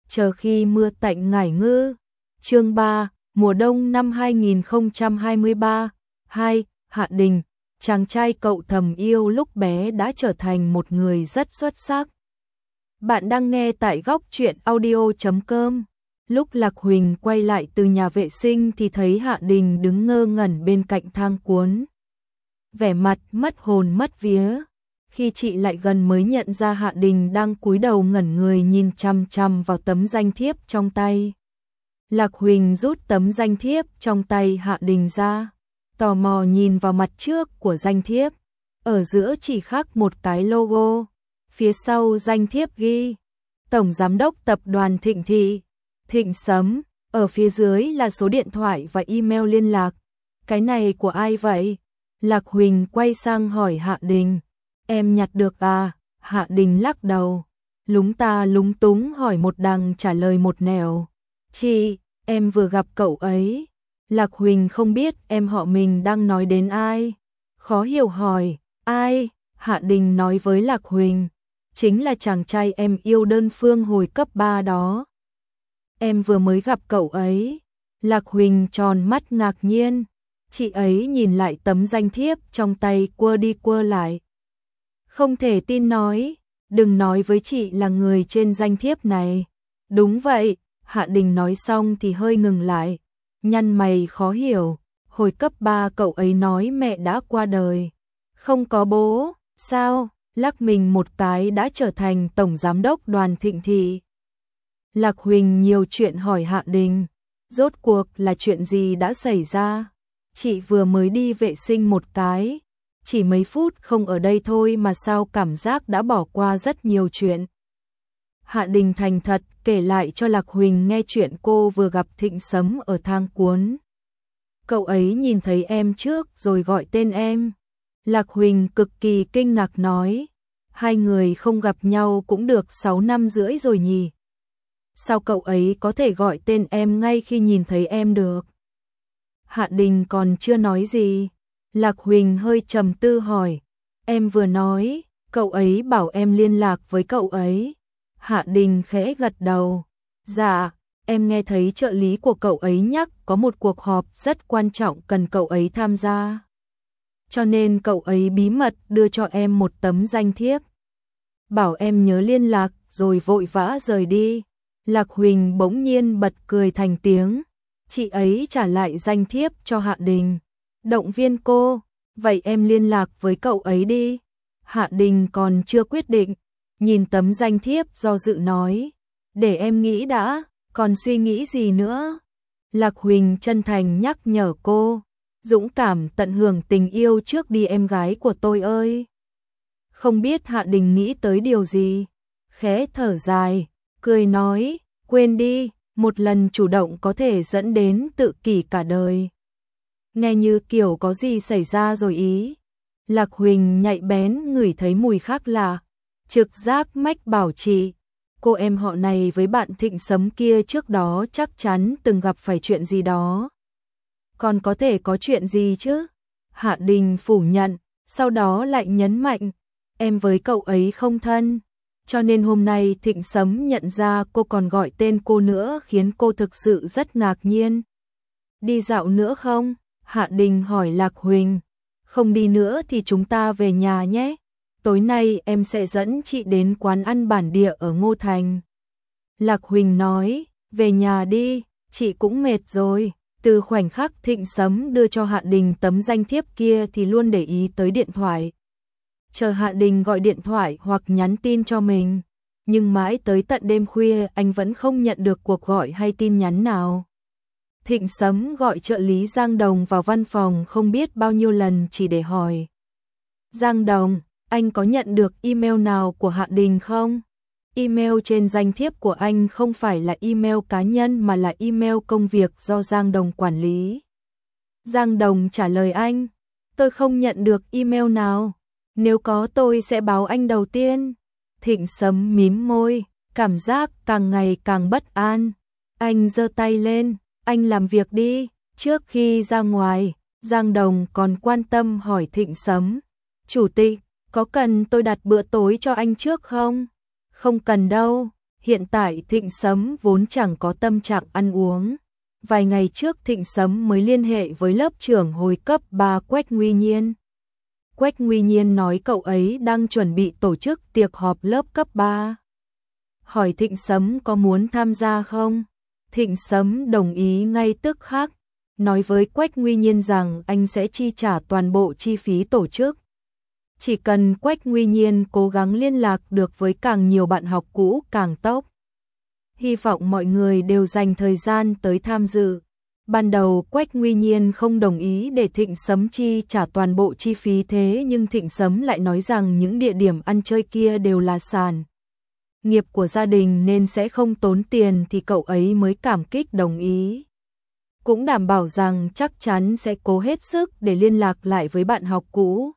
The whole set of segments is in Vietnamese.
chờ khi mưa tạnh ngải ngư. Chương 3, mùa đông năm 2023. 2. Hạ Đình, chàng trai cậu thầm yêu lúc bé đã trở thành một người rất xuất sắc. Bạn đang nghe tại góc truyện audio.com. Lúc Lạc Huỳnh quay lại từ nhà vệ sinh thì thấy Hạ Đình đứng ngơ ngẩn bên cạnh thang cuốn. Vẻ mặt mất hồn mất vía. Khi chị lại gần mới nhận ra Hạ Đình đang cúi đầu ngẩn người nhìn chằm chằm vào tấm danh thiếp trong tay. Lạc Huỳnh rút tấm danh thiếp trong tay Hạ Đình ra, tò mò nhìn vào mặt trước của danh thiếp. Ở giữa chỉ khắc một cái logo, phía sau danh thiếp ghi Tổng Giám đốc Tập đoàn Thịnh Thị, Thịnh Sấm, ở phía dưới là số điện thoại và email liên lạc. Cái này của ai vậy? Lạc Huỳnh quay sang hỏi Hạ Đình. Em nhặt được à? Hạ Đình lắc đầu, lúng ta lúng túng hỏi một đằng trả lời một nẻo. Chị, em vừa gặp cậu ấy. Lạc Huỳnh không biết em họ mình đang nói đến ai. Khó hiểu hỏi, ai? Hạ Đình nói với Lạc Huỳnh, chính là chàng trai em yêu đơn phương hồi cấp 3 đó. Em vừa mới gặp cậu ấy. Lạc Huỳnh tròn mắt ngạc nhiên. Chị ấy nhìn lại tấm danh thiếp trong tay quơ đi quơ lại. Không thể tin nói, đừng nói với chị là người trên danh thiếp này. Đúng vậy, Hạ Đình nói xong thì hơi ngừng lại, nhăn mày khó hiểu. Hồi cấp 3 cậu ấy nói mẹ đã qua đời. Không có bố, sao? Lắc mình một cái đã trở thành Tổng Giám đốc Đoàn Thịnh Thị. Lạc Huỳnh nhiều chuyện hỏi Hạ Đình, rốt cuộc là chuyện gì đã xảy ra? Chị vừa mới đi vệ sinh một cái, chỉ mấy phút không ở đây thôi mà sao cảm giác đã bỏ qua rất nhiều chuyện. Hạ Đình thành thật kể lại cho Lạc Huỳnh nghe chuyện cô vừa gặp Thịnh Sấm ở thang cuốn. Cậu ấy nhìn thấy em trước rồi gọi tên em. Lạc Huỳnh cực kỳ kinh ngạc nói, hai người không gặp nhau cũng được 6 năm rưỡi rồi nhỉ? Sao cậu ấy có thể gọi tên em ngay khi nhìn thấy em được? Hạ Đình còn chưa nói gì. Lạc Huỳnh hơi trầm tư hỏi, em vừa nói, cậu ấy bảo em liên lạc với cậu ấy. Hạ Đình khẽ gật đầu, dạ, em nghe thấy trợ lý của cậu ấy nhắc có một cuộc họp rất quan trọng cần cậu ấy tham gia. Cho nên cậu ấy bí mật đưa cho em một tấm danh thiếp. Bảo em nhớ liên lạc rồi vội vã rời đi. Lạc Huỳnh bỗng nhiên bật cười thành tiếng. Chị ấy trả lại danh thiếp cho Hạ Đình, động viên cô, vậy em liên lạc với cậu ấy đi. Hạ Đình còn chưa quyết định, nhìn tấm danh thiếp do dự nói, để em nghĩ đã, còn suy nghĩ gì nữa. Lạc Huỳnh chân thành nhắc nhở cô, dũng cảm tận hưởng tình yêu trước đi em gái của tôi ơi. Không biết Hạ Đình nghĩ tới điều gì, khẽ thở dài, cười nói, quên đi, một lần chủ động có thể dẫn đến tự kỷ cả đời. Nghe như kiểu có gì xảy ra rồi ý. Lạc Huỳnh nhạy bén ngửi thấy mùi khác lạ, trực giác mách bảo chị, cô em họ này với bạn Thịnh Sấm kia trước đó chắc chắn từng gặp phải chuyện gì đó. Còn có thể có chuyện gì chứ? Hạ Đình phủ nhận, sau đó lại nhấn mạnh, em với cậu ấy không thân. Cho nên hôm nay Thịnh Sấm nhận ra cô còn gọi tên cô nữa khiến cô thực sự rất ngạc nhiên. Đi dạo nữa không? Hạ Đình hỏi Lạc Huỳnh. Không đi nữa thì chúng ta về nhà nhé. Tối nay em sẽ dẫn chị đến quán ăn bản địa ở Ngô Thành. Lạc Huỳnh nói, về nhà đi, chị cũng mệt rồi. Từ khoảnh khắc Thịnh Sấm đưa cho Hạ Đình tấm danh thiếp kia thì luôn để ý tới điện thoại. Chờ Hạ Đình gọi điện thoại hoặc nhắn tin cho mình, nhưng mãi tới tận đêm khuya anh vẫn không nhận được cuộc gọi hay tin nhắn nào. Thịnh Sấm gọi trợ lý Giang Đồng vào văn phòng không biết bao nhiêu lần chỉ để hỏi. Giang Đồng, anh có nhận được email nào của Hạ Đình không? Email trên danh thiếp của anh không phải là email cá nhân mà là email công việc do Giang Đồng quản lý. Giang Đồng trả lời anh, tôi không nhận được email nào. Nếu có tôi sẽ báo anh đầu tiên. Thịnh Sấm mím môi, cảm giác càng ngày càng bất an. Anh giơ tay lên, anh làm việc đi. Trước khi ra ngoài, Giang Đồng còn quan tâm hỏi Thịnh Sấm, chủ tịch, có cần tôi đặt bữa tối cho anh trước không? Không cần đâu, Hiện tại Thịnh Sấm vốn chẳng có tâm trạng ăn uống. Vài ngày trước Thịnh Sấm mới liên hệ với lớp trưởng hồi cấp 3 Quách Nguy Nhiên. Quách Nguy Nhiên nói cậu ấy đang chuẩn bị tổ chức tiệc họp lớp cấp 3. Hỏi Thịnh Sấm có muốn tham gia không? Thịnh Sấm đồng ý ngay tức khắc, nói với Quách Nguy Nhiên rằng anh sẽ chi trả toàn bộ chi phí tổ chức. Chỉ cần Quách Nguy Nhiên cố gắng liên lạc được với càng nhiều bạn học cũ càng tốt. Hy vọng mọi người đều dành thời gian tới tham dự. Ban đầu Quách Nguy Nhiên không đồng ý để Thịnh Sấm chi trả toàn bộ chi phí, thế nhưng Thịnh Sấm lại nói rằng những địa điểm ăn chơi kia đều là sản nghiệp của gia đình nên sẽ không tốn tiền, thì cậu ấy mới cảm kích đồng ý. Cũng đảm bảo rằng chắc chắn sẽ cố hết sức để liên lạc lại với bạn học cũ.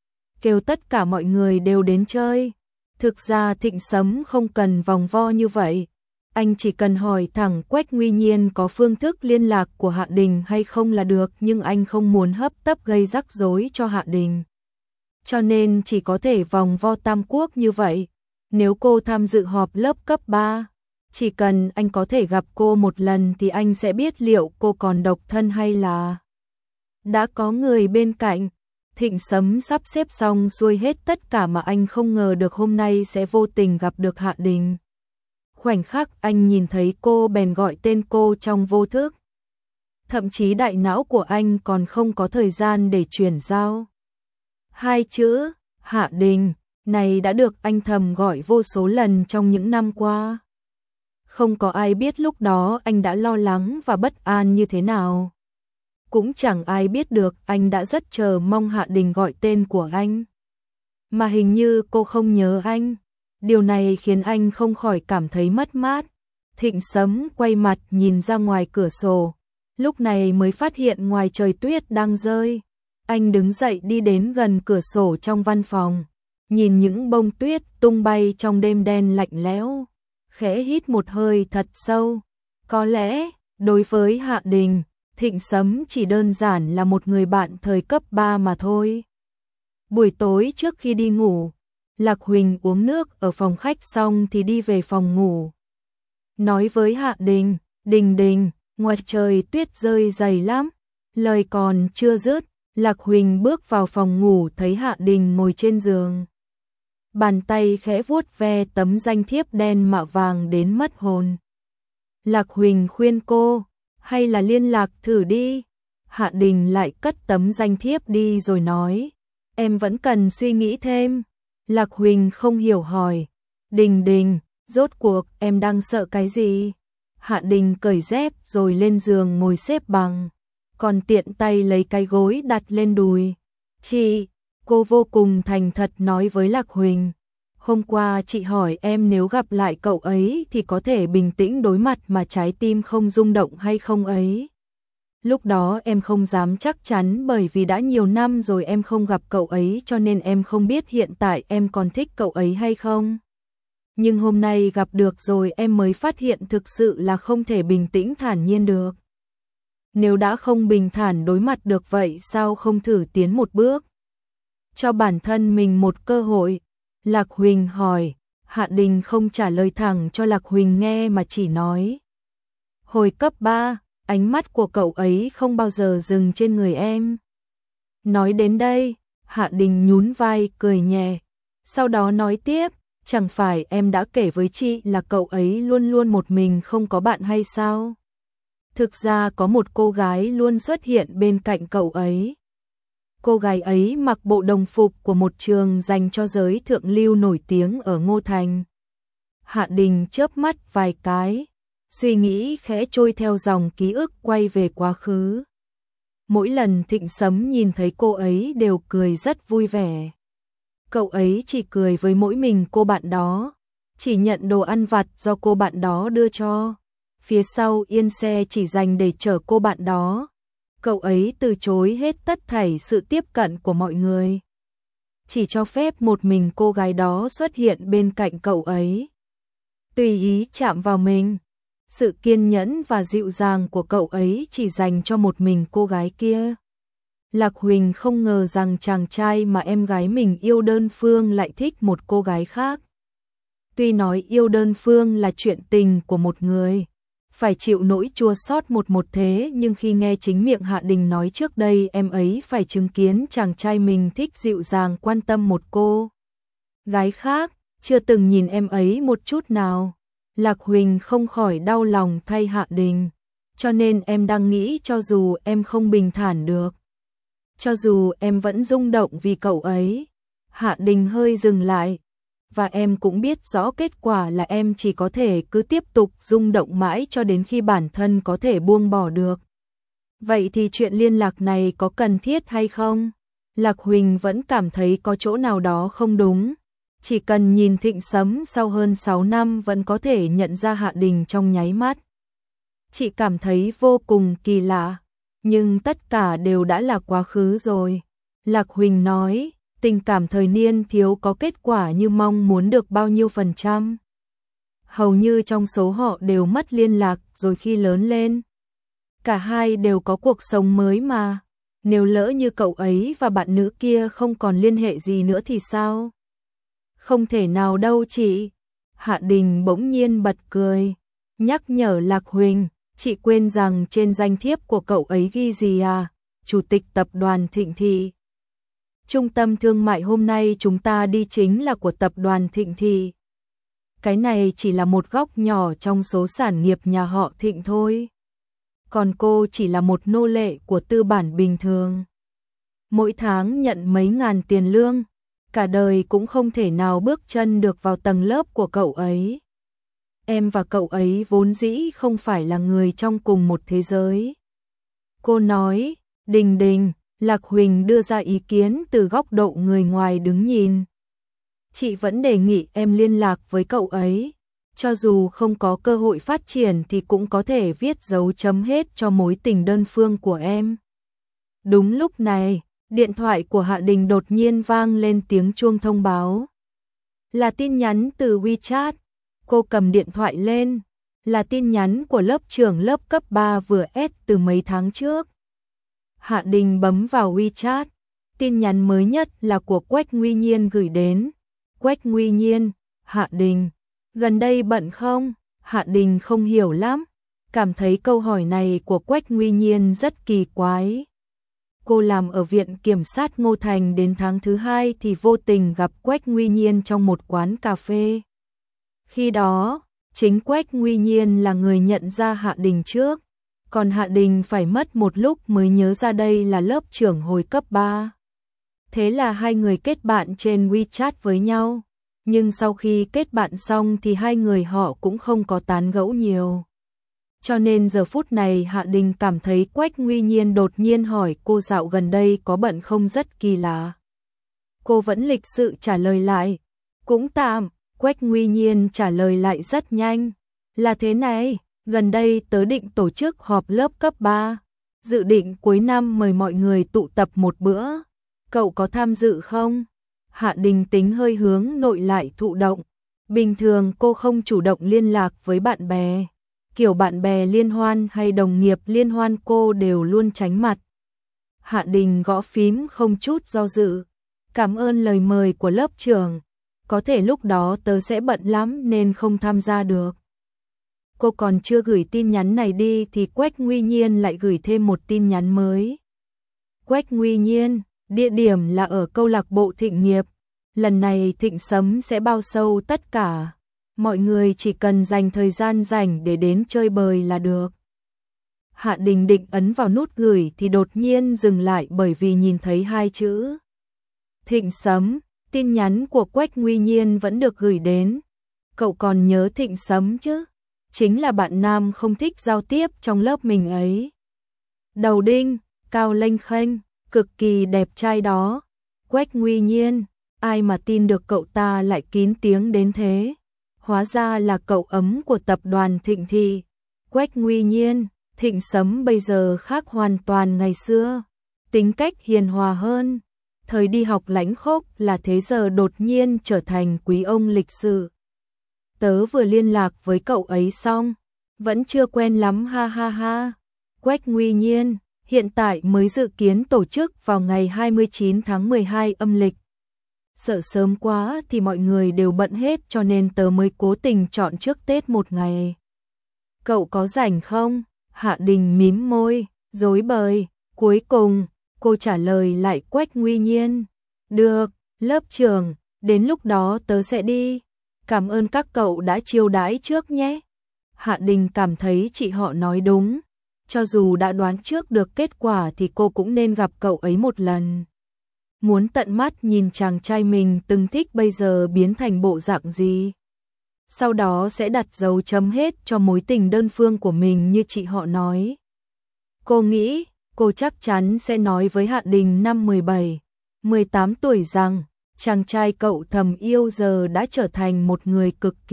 Kêu tất cả mọi người đều đến chơi. Thực ra Thịnh Sấm không cần vòng vo như vậy. Anh chỉ cần hỏi thẳng Quách Nguy Nhiên có phương thức liên lạc của Hạ Đình hay không là được, nhưng anh không muốn hấp tấp gây rắc rối cho Hạ Đình. Cho nên chỉ có thể vòng vo tam quốc như vậy. Nếu cô tham dự họp lớp cấp 3, chỉ cần anh có thể gặp cô một lần thì anh sẽ biết liệu cô còn độc thân hay là đã có người bên cạnh. Thịnh Sấm sắp xếp xong xuôi hết tất cả mà anh không ngờ được hôm nay sẽ vô tình gặp được Hạ Đình. Khoảnh khắc anh nhìn thấy cô bèn gọi tên cô trong vô thức. Thậm chí đại não của anh còn không có thời gian để chuyển giao. Hai chữ Hạ Đình này đã được anh thầm gọi vô số lần trong những năm qua. Không có ai biết lúc đó anh đã lo lắng và bất an như thế nào. Cũng chẳng ai biết được anh đã rất chờ mong Hạ Đình gọi tên của anh. Mà hình như cô không nhớ anh. Điều này khiến anh không khỏi cảm thấy mất mát. Thịnh Sấm quay mặt nhìn ra ngoài cửa sổ. Lúc này mới phát hiện ngoài trời tuyết đang rơi. Anh đứng dậy đi đến gần cửa sổ trong văn phòng. Nhìn những bông tuyết tung bay trong đêm đen lạnh lẽo. Khẽ hít một hơi thật sâu. Có lẽ, đối với Hạ Đình, Thịnh Sấm chỉ đơn giản là một người bạn thời cấp 3 mà thôi. Buổi tối trước khi đi ngủ, Lạc Huỳnh uống nước ở phòng khách xong thì đi về phòng ngủ. Nói với Hạ Đình, Đình Đình, ngoài trời tuyết rơi dày lắm. Lời còn chưa dứt, Lạc Huỳnh bước vào phòng ngủ thấy Hạ Đình ngồi trên giường. Bàn tay khẽ vuốt ve tấm danh thiếp đen mạ vàng đến mất hồn. Lạc Huỳnh khuyên cô, hay là liên lạc thử đi. Hạ Đình lại cất tấm danh thiếp đi rồi nói, em vẫn cần suy nghĩ thêm. Lạc Huỳnh không hiểu hỏi, Đình Đình, rốt cuộc em đang sợ cái gì? Hạ Đình cởi dép rồi lên giường ngồi xếp bằng, còn tiện tay lấy cái gối đặt lên đùi. Chị, cô vô cùng thành thật nói với Lạc Huỳnh, hôm qua chị hỏi em nếu gặp lại cậu ấy thì có thể bình tĩnh đối mặt mà trái tim không rung động hay không ấy. Lúc đó em không dám chắc chắn bởi vì đã nhiều năm rồi em không gặp cậu ấy cho nên em không biết hiện tại em còn thích cậu ấy hay không. Nhưng hôm nay gặp được rồi em mới phát hiện thực sự là không thể bình tĩnh thản nhiên được. Nếu đã không bình thản đối mặt được vậy sao không thử tiến một bước? Cho bản thân mình một cơ hội. Lạc Huỳnh hỏi, Hạ Đình không trả lời thẳng cho Lạc Huỳnh nghe mà chỉ nói. Hồi cấp 3, ánh mắt của cậu ấy không bao giờ dừng trên người em. Nói đến đây, Hạ Đình nhún vai cười nhẹ. Sau đó nói tiếp, chẳng phải em đã kể với chị là cậu ấy luôn luôn một mình không có bạn hay sao? Thực ra có một cô gái luôn xuất hiện bên cạnh cậu ấy. Cô gái ấy mặc bộ đồng phục của một trường dành cho giới thượng lưu nổi tiếng ở Ngô Thành. Hạ Đình chớp mắt vài cái, suy nghĩ khẽ trôi theo dòng ký ức quay về quá khứ. Mỗi lần Thịnh Sấm nhìn thấy cô ấy đều cười rất vui vẻ. Cậu ấy chỉ cười với mỗi mình cô bạn đó, chỉ nhận đồ ăn vặt do cô bạn đó đưa cho. Phía sau yên xe chỉ dành để chở cô bạn đó. Cậu ấy từ chối hết tất thảy sự tiếp cận của mọi người. Chỉ cho phép một mình cô gái đó xuất hiện bên cạnh cậu ấy. Tùy ý chạm vào mình. Sự kiên nhẫn và dịu dàng của cậu ấy chỉ dành cho một mình cô gái kia. Lạc Huỳnh không ngờ rằng chàng trai mà em gái mình yêu đơn phương lại thích một cô gái khác. Tuy nói yêu đơn phương là chuyện tình của một người, phải chịu nỗi chua xót một thế, nhưng khi nghe chính miệng Hạ Đình nói trước đây em ấy phải chứng kiến chàng trai mình thích dịu dàng quan tâm một cô gái khác, chưa từng nhìn em ấy một chút nào, Lạc Huỳnh không khỏi đau lòng thay Hạ Đình. Cho nên em đang nghĩ cho dù em không bình thản được, cho dù em vẫn rung động vì cậu ấy. Hạ Đình hơi dừng lại. Và em cũng biết rõ kết quả là em chỉ có thể cứ tiếp tục rung động mãi cho đến khi bản thân có thể buông bỏ được. Vậy thì chuyện liên lạc này có cần thiết hay không? Lạc Huỳnh vẫn cảm thấy có chỗ nào đó không đúng. Chỉ cần nhìn Thịnh Sấm sau hơn 6 năm vẫn có thể nhận ra Hạ Đình trong nháy mắt. Chị cảm thấy vô cùng kỳ lạ, nhưng tất cả đều đã là quá khứ rồi. Lạc Huỳnh nói, tình cảm thời niên thiếu có kết quả như mong muốn được bao nhiêu %. Hầu như trong số họ đều mất liên lạc rồi khi lớn lên. Cả hai đều có cuộc sống mới mà. Nếu lỡ như cậu ấy và bạn nữ kia không còn liên hệ gì nữa thì sao? Không thể nào đâu chị. Hạ Đình bỗng nhiên bật cười, nhắc nhở Lạc Huỳnh, chị quên rằng trên danh thiếp của cậu ấy ghi gì à? Chủ tịch tập đoàn Thịnh Thị. Trung tâm thương mại hôm nay chúng ta đi chính là của tập đoàn Thịnh Thị. Cái này chỉ là một góc nhỏ trong số sản nghiệp nhà họ Thịnh thôi. Còn cô chỉ là một nô lệ của tư bản bình thường. Mỗi tháng nhận mấy ngàn tiền lương, cả đời cũng không thể nào bước chân được vào tầng lớp của cậu ấy. Em và cậu ấy vốn dĩ không phải là người trong cùng một thế giới. Cô nói, Đình Đình. Lạc Huỳnh đưa ra ý kiến từ góc độ người ngoài đứng nhìn. Chị vẫn đề nghị em liên lạc với cậu ấy. Cho dù không có cơ hội phát triển thì cũng có thể viết dấu chấm hết cho mối tình đơn phương của em. Đúng lúc này, điện thoại của Hạ Đình đột nhiên vang lên tiếng chuông thông báo. Là tin nhắn từ WeChat. Cô cầm điện thoại lên. Là tin nhắn của lớp trưởng lớp cấp 3 vừa add từ mấy tháng trước. Hạ Đình bấm vào WeChat. Tin nhắn mới nhất là của Quách Nguy Nhiên gửi đến. Quách Nguy Nhiên, Hạ Đình, gần đây bận không? Hạ Đình không hiểu lắm, cảm thấy câu hỏi này của Quách Nguy Nhiên rất kỳ quái. Cô làm ở viện kiểm sát Ngô Thành đến tháng thứ 2 thì vô tình gặp Quách Nguy Nhiên trong một quán cà phê. Khi đó, chính Quách Nguy Nhiên là người nhận ra Hạ Đình trước. Còn Hạ Đình phải mất một lúc mới nhớ ra đây là lớp trưởng hồi cấp 3. Thế là hai người kết bạn trên WeChat với nhau. Nhưng sau khi kết bạn xong thì hai người họ cũng không có tán gẫu nhiều. Cho nên giờ phút này Hạ Đình cảm thấy Quách Nguy Nhiên đột nhiên hỏi cô dạo gần đây có bận không rất kỳ lạ. Cô vẫn lịch sự trả lời lại. Cũng tạm. Quách Nguy Nhiên trả lời lại rất nhanh. Là thế này. Gần đây tớ định tổ chức họp lớp cấp 3, dự định cuối năm mời mọi người tụ tập một bữa. Cậu có tham dự không? Hạ Đình tính hơi hướng nội lại thụ động. Bình thường cô không chủ động liên lạc với bạn bè. Kiểu bạn bè liên hoan hay đồng nghiệp liên hoan cô đều luôn tránh mặt. Hạ Đình gõ phím không chút do dự. Cảm ơn lời mời của lớp trưởng. Có thể lúc đó tớ sẽ bận lắm nên không tham gia được. Cô còn chưa gửi tin nhắn này đi thì Quách Nguy Nhiên lại gửi thêm một tin nhắn mới. Quách Nguy Nhiên, địa điểm là ở câu lạc bộ Thịnh Nghiệp. Lần này Thịnh Sấm sẽ bao sâu tất cả. Mọi người chỉ cần dành thời gian rảnh để đến chơi bời là được. Hạ Đình định ấn vào nút gửi thì đột nhiên dừng lại bởi vì nhìn thấy hai chữ Thịnh Sấm. Tin nhắn của Quách Nguy Nhiên vẫn được gửi đến. Cậu còn nhớ Thịnh Sấm chứ? Chính là bạn nam không thích giao tiếp trong lớp mình ấy. Đầu đinh, cao lênh khênh, cực kỳ đẹp trai đó. Quách Nguy Nhiên, ai mà tin được cậu ta lại kín tiếng đến thế. Hóa ra là cậu ấm của tập đoàn Thịnh Thị. Quách Nguy Nhiên, Thịnh Sấm bây giờ khác hoàn toàn ngày xưa. Tính cách hiền hòa hơn. Thời đi học lãnh khốc là thế giờ đột nhiên trở thành quý ông lịch sự. Tớ vừa liên lạc với cậu ấy xong, vẫn chưa quen lắm ha ha ha. Quách Nguy Nhiên, hiện tại mới dự kiến tổ chức vào ngày 29 tháng 12 âm lịch. sợ sớm quá thì mọi người đều bận hết cho nên tớ mới cố tình chọn trước Tết một ngày. Cậu có rảnh không? Hạ Đình mím môi, rối bời, cuối cùng, cô trả lời lại Quách Nguy Nhiên. Được, lớp trưởng, đến lúc đó tớ sẽ đi. Cảm ơn các cậu đã chiêu đãi trước nhé. Hạ Đình cảm thấy chị họ nói đúng. Cho dù đã đoán trước được kết quả thì cô cũng nên gặp cậu ấy một lần. Muốn tận mắt nhìn chàng trai mình từng thích bây giờ biến thành bộ dạng gì. Sau đó sẽ đặt dấu chấm hết cho mối tình đơn phương của mình như chị họ nói. Cô nghĩ, cô chắc chắn sẽ nói với Hạ Đình năm 17, 18 tuổi rằng, chàng trai cậu thầm yêu giờ đã trở thành một người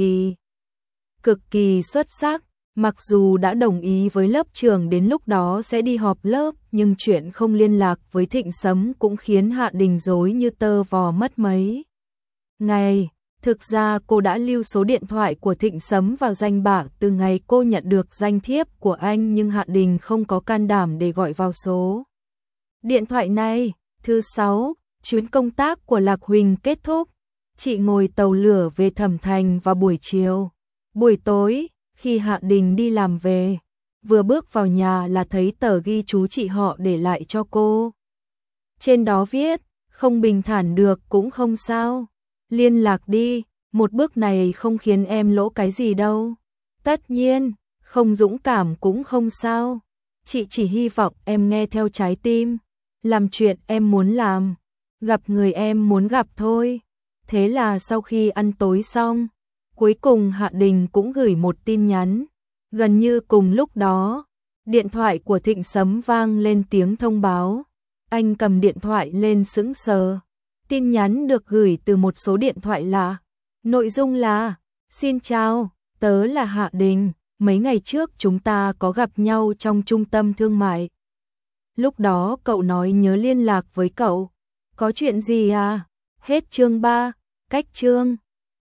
cực kỳ xuất sắc. Mặc dù đã đồng ý với lớp trưởng đến lúc đó sẽ đi họp lớp, nhưng chuyện không liên lạc với Thịnh Sấm cũng khiến Hạ Đình rối như tơ vò mất mấy ngày. Thực ra cô đã lưu số điện thoại của Thịnh Sấm vào danh bạ từ ngày cô nhận được danh thiếp của anh, nhưng Hạ Đình không có can đảm để gọi vào số điện thoại này. Thứ 6, chuyến công tác của Lạc Huỳnh kết thúc. Chị ngồi tàu lửa về Thẩm Thành vào buổi chiều. Buổi tối, khi Hạ Đình đi làm về, vừa bước vào nhà là thấy tờ ghi chú chị họ để lại cho cô. Trên đó viết, không bình thản được cũng không sao. Liên lạc đi, một bước này không khiến em lỗ cái gì đâu. Tất nhiên, không dũng cảm cũng không sao. Chị chỉ hy vọng em nghe theo trái tim, làm chuyện em muốn làm, gặp người em muốn gặp thôi. Thế là sau khi ăn tối xong, cuối cùng Hạ Đình cũng gửi một tin nhắn. Gần như cùng lúc đó, điện thoại của Thịnh Sấm vang lên tiếng thông báo. Anh cầm điện thoại lên sững sờ. Tin nhắn được gửi từ một số điện thoại lạ. Nội dung là: Xin chào, tớ là Hạ Đình. Mấy ngày trước chúng ta có gặp nhau trong trung tâm thương mại. Lúc đó cậu nói nhớ liên lạc với cậu. Có chuyện gì à? Hết chương 3, cách chương.